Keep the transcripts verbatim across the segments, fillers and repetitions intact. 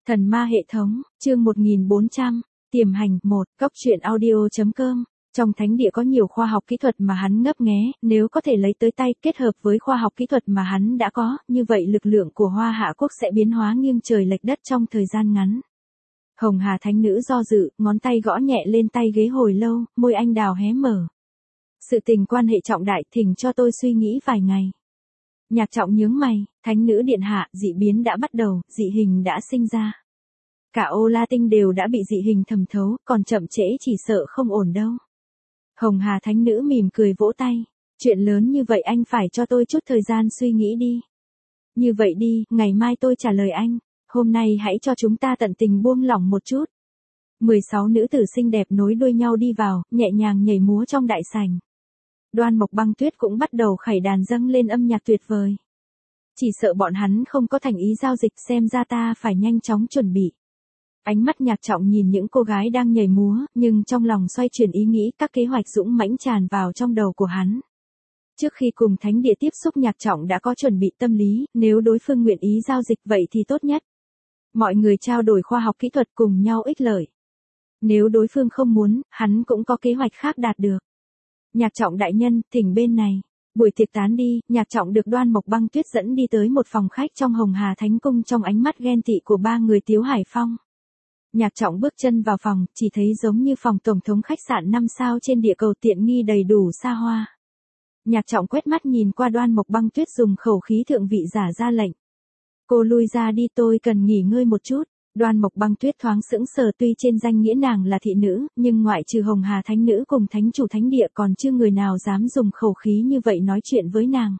Thần ma hệ thống, chương một nghìn bốn trăm, tiềm hành, một, cốc truyện audio.com. Trong thánh địa có nhiều khoa học kỹ thuật mà hắn ngấp nghé, nếu có thể lấy tới tay kết hợp với khoa học kỹ thuật mà hắn đã có, như vậy lực lượng của Hoa Hạ Quốc sẽ biến hóa nghiêng trời lệch đất trong thời gian ngắn. Hồng Hà Thánh Nữ do dự, ngón tay gõ nhẹ lên tay ghế hồi lâu, môi anh đào hé mở. Sự tình quan hệ trọng đại, thỉnh cho tôi suy nghĩ vài ngày. Nhạc Trọng nhướng mày, Thánh Nữ điện hạ, dị biến đã bắt đầu, dị hình đã sinh ra. Cả Ô La Tinh đều đã bị dị hình thẩm thấu, còn chậm trễ chỉ sợ không ổn đâu. Hồng Hà Thánh Nữ mỉm cười vỗ tay, chuyện lớn như vậy anh phải cho tôi chút thời gian suy nghĩ đi. Như vậy đi, ngày mai tôi trả lời anh, hôm nay hãy cho chúng ta tận tình buông lỏng một chút. mười sáu nữ tử xinh đẹp nối đuôi nhau đi vào, nhẹ nhàng nhảy múa trong đại sảnh. Đoan Mộc Băng Tuyết cũng bắt đầu khải đàn dâng lên âm nhạc tuyệt vời. Chỉ sợ bọn hắn không có thành ý giao dịch, xem ra ta phải nhanh chóng chuẩn bị. Ánh mắt Nhạc Trọng nhìn những cô gái đang nhảy múa, nhưng trong lòng xoay chuyển ý nghĩ, các kế hoạch dũng mãnh tràn vào trong đầu của hắn. Trước khi cùng thánh địa tiếp xúc, Nhạc Trọng đã có chuẩn bị tâm lý, nếu đối phương nguyện ý giao dịch vậy thì tốt nhất. Mọi người trao đổi khoa học kỹ thuật cùng nhau ích lợi. Nếu đối phương không muốn, hắn cũng có kế hoạch khác đạt được. Nhạc Trọng đại nhân, thỉnh bên này. Buổi tiệc tán đi, Nhạc Trọng được Đoan Mộc Băng Tuyết dẫn đi tới một phòng khách trong Hồng Hà Thánh Cung, trong ánh mắt ghen tị của ba người Tiếu Hải Phong. Nhạc Trọng bước chân vào phòng, chỉ thấy giống như phòng tổng thống khách sạn năm sao trên địa cầu, tiện nghi đầy đủ xa hoa. Nhạc Trọng quét mắt nhìn qua Đoan Mộc Băng Tuyết, dùng khẩu khí thượng vị giả ra lệnh. Cô lui ra đi, tôi cần nghỉ ngơi một chút. Đoan Mộc Băng Tuyết thoáng sững sờ, tuy trên danh nghĩa nàng là thị nữ, nhưng ngoại trừ Hồng Hà Thánh Nữ cùng thánh chủ thánh địa còn chưa người nào dám dùng khẩu khí như vậy nói chuyện với nàng.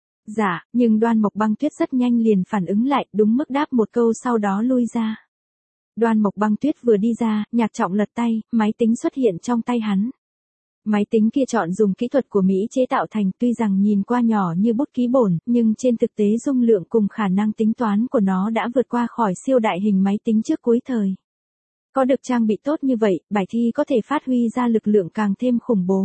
Dạ, nhưng Đoan Mộc Băng Tuyết rất nhanh liền phản ứng lại, đúng mức đáp một câu sau đó lui ra. Đoan Mộc Băng Tuyết vừa đi ra, Nhạc Trọng lật tay, máy tính xuất hiện trong tay hắn. Máy tính kia chọn dùng kỹ thuật của Mỹ chế tạo thành, tuy rằng nhìn qua nhỏ như bút ký bổn, nhưng trên thực tế dung lượng cùng khả năng tính toán của nó đã vượt qua khỏi siêu đại hình máy tính trước cuối thời. Có được trang bị tốt như vậy, bài thi có thể phát huy ra lực lượng càng thêm khủng bố.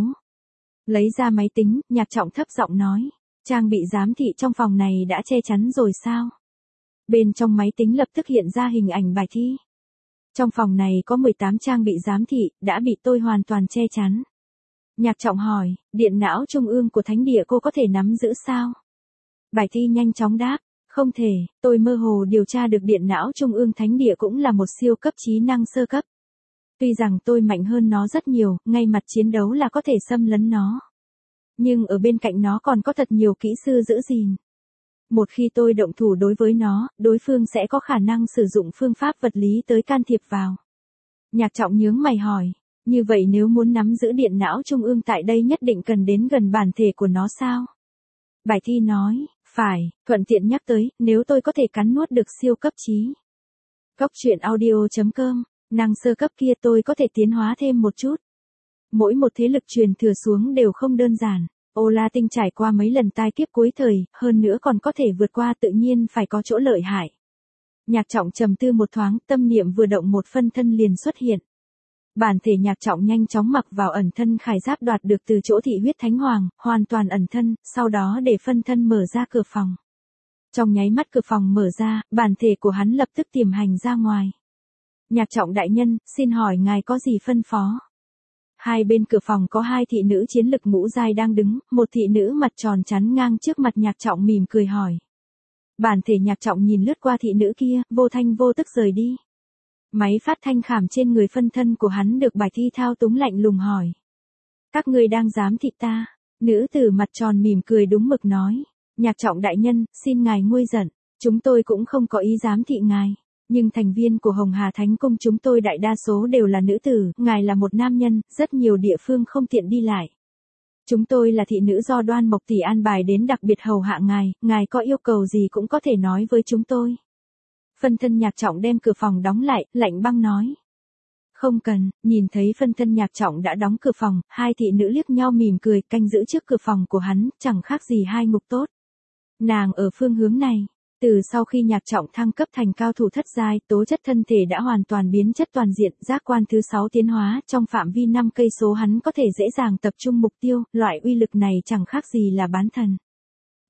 Lấy ra máy tính, Nhạc Trọng thấp giọng nói, trang bị giám thị trong phòng này đã che chắn rồi sao? Bên trong máy tính lập tức hiện ra hình ảnh bài thi. Trong phòng này có mười tám trang bị giám thị, đã bị tôi hoàn toàn che chắn. Nhạc Trọng hỏi, điện não trung ương của thánh địa cô có thể nắm giữ sao? Bài thi nhanh chóng đáp, không thể, tôi mơ hồ điều tra được điện não trung ương thánh địa cũng là một siêu cấp trí năng sơ cấp. Tuy rằng tôi mạnh hơn nó rất nhiều, ngay mặt chiến đấu là có thể xâm lấn nó. Nhưng ở bên cạnh nó còn có thật nhiều kỹ sư giữ gìn. Một khi tôi động thủ đối với nó, đối phương sẽ có khả năng sử dụng phương pháp vật lý tới can thiệp vào. Nhạc Trọng nhướng mày hỏi, như vậy nếu muốn nắm giữ điện não trung ương tại đây nhất định cần đến gần bản thể của nó sao? Bài thi nói, phải, thuận tiện nhắc tới, nếu tôi có thể cắn nuốt được siêu cấp trí. Cốc truyện audio.com, năng sơ cấp kia tôi có thể tiến hóa thêm một chút. Mỗi một thế lực truyền thừa xuống đều không đơn giản. Ô La Tinh trải qua mấy lần tai kiếp cuối thời, hơn nữa còn có thể vượt qua, tự nhiên phải có chỗ lợi hại. Nhạc Trọng trầm tư một thoáng, tâm niệm vừa động, một phân thân liền xuất hiện. Bản thể Nhạc Trọng nhanh chóng mặc vào ẩn thân khải giáp đoạt được từ chỗ thị huyết thánh hoàng, hoàn toàn ẩn thân, sau đó để phân thân mở ra cửa phòng. Trong nháy mắt cửa phòng mở ra, bản thể của hắn lập tức tiềm hành ra ngoài. Nhạc Trọng đại nhân, xin hỏi ngài có gì phân phó? Hai bên cửa phòng có hai thị nữ chiến lực ngũ giai đang đứng, một thị nữ mặt tròn chắn ngang trước mặt Nhạc Trọng mỉm cười hỏi. Bản thể Nhạc Trọng nhìn lướt qua thị nữ kia, vô thanh vô tức rời đi. Máy phát thanh khảm trên người phân thân của hắn được bài thi thao túng lạnh lùng hỏi. Các ngươi đang giám thị ta? Nữ tử mặt tròn mỉm cười đúng mực nói. Nhạc Trọng đại nhân, xin ngài nguôi giận, chúng tôi cũng không có ý giám thị ngài. Nhưng thành viên của Hồng Hà Thánh Cung chúng tôi đại đa số đều là nữ tử, ngài là một nam nhân, rất nhiều địa phương không tiện đi lại. Chúng tôi là thị nữ do Đoan Mộc tỷ an bài đến đặc biệt hầu hạ ngài, ngài có yêu cầu gì cũng có thể nói với chúng tôi. Phân thân Nhạc Trọng đem cửa phòng đóng lại, lạnh băng nói. Không cần, nhìn thấy phân thân Nhạc Trọng đã đóng cửa phòng, hai thị nữ liếc nhau mỉm cười, canh giữ trước cửa phòng của hắn, chẳng khác gì hai ngục tốt. Nàng ở phương hướng này. Từ sau khi Nhạc Trọng thăng cấp thành cao thủ thất giai, tố chất thân thể đã hoàn toàn biến chất toàn diện, giác quan thứ sáu tiến hóa, trong phạm vi năm cây số hắn có thể dễ dàng tập trung mục tiêu, loại uy lực này chẳng khác gì là bán thần.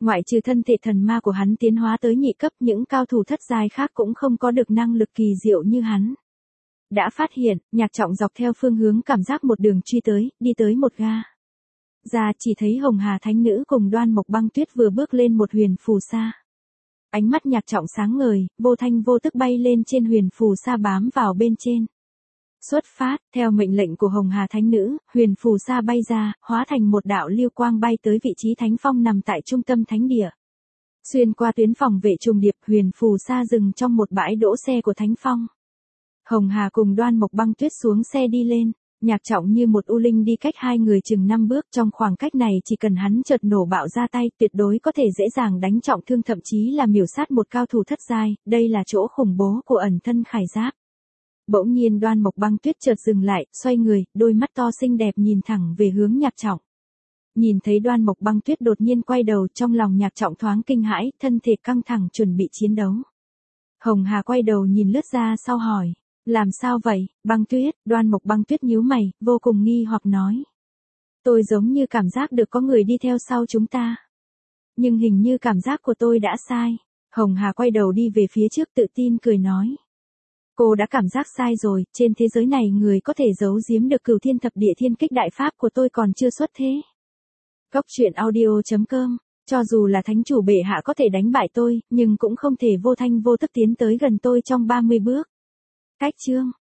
Ngoại trừ thân thể thần ma của hắn tiến hóa tới nhị cấp, những cao thủ thất giai khác cũng không có được năng lực kỳ diệu như hắn. Đã phát hiện, Nhạc Trọng dọc theo phương hướng cảm giác một đường truy tới, đi tới một ga. Ra chỉ thấy Hồng Hà Thánh Nữ cùng Đoan Mộc Băng Tuyết vừa bước lên một huyền phù sa. Ánh mắt Nhạc Trọng sáng ngời, vô thanh vô tức bay lên trên huyền phù sa bám vào bên trên. Xuất phát, theo mệnh lệnh của Hồng Hà Thánh Nữ, huyền phù sa bay ra, hóa thành một đạo lưu quang bay tới vị trí Thánh Phong nằm tại trung tâm thánh địa. Xuyên qua tuyến phòng vệ trùng điệp, huyền phù sa dừng trong một bãi đỗ xe của Thánh Phong. Hồng Hà cùng Đoan Mộc Băng Tuyết xuống xe đi lên, Nhạc Trọng như một u linh đi cách hai người chừng năm bước, trong khoảng cách này chỉ cần hắn chợt nổ bạo ra tay, tuyệt đối có thể dễ dàng đánh trọng thương, thậm chí là miểu sát một cao thủ thất giai, đây là chỗ khủng bố của ẩn thân khải giáp. Bỗng nhiên Đoan Mộc Băng Tuyết chợt dừng lại, xoay người, đôi mắt to xinh đẹp nhìn thẳng về hướng Nhạc Trọng. Nhìn thấy Đoan Mộc Băng Tuyết đột nhiên quay đầu, trong lòng Nhạc Trọng thoáng kinh hãi, thân thể căng thẳng chuẩn bị chiến đấu. Hồng Hà quay đầu nhìn lướt ra sau hỏi, làm sao vậy, Băng Tuyết? Đoan Mộc Băng Tuyết nhíu mày, vô cùng nghi hoặc nói. Tôi giống như cảm giác được có người đi theo sau chúng ta. Nhưng hình như cảm giác của tôi đã sai. Hồng Hà quay đầu đi về phía trước tự tin cười nói. Cô đã cảm giác sai rồi, trên thế giới này người có thể giấu giếm được Cửu Thiên Thập Địa Thiên Kích Đại Pháp của tôi còn chưa xuất thế. Cốc truyện audio chấm com, cho dù là thánh chủ bệ hạ có thể đánh bại tôi, nhưng cũng không thể vô thanh vô tức tiến tới gần tôi trong ba mươi bước. Cách chương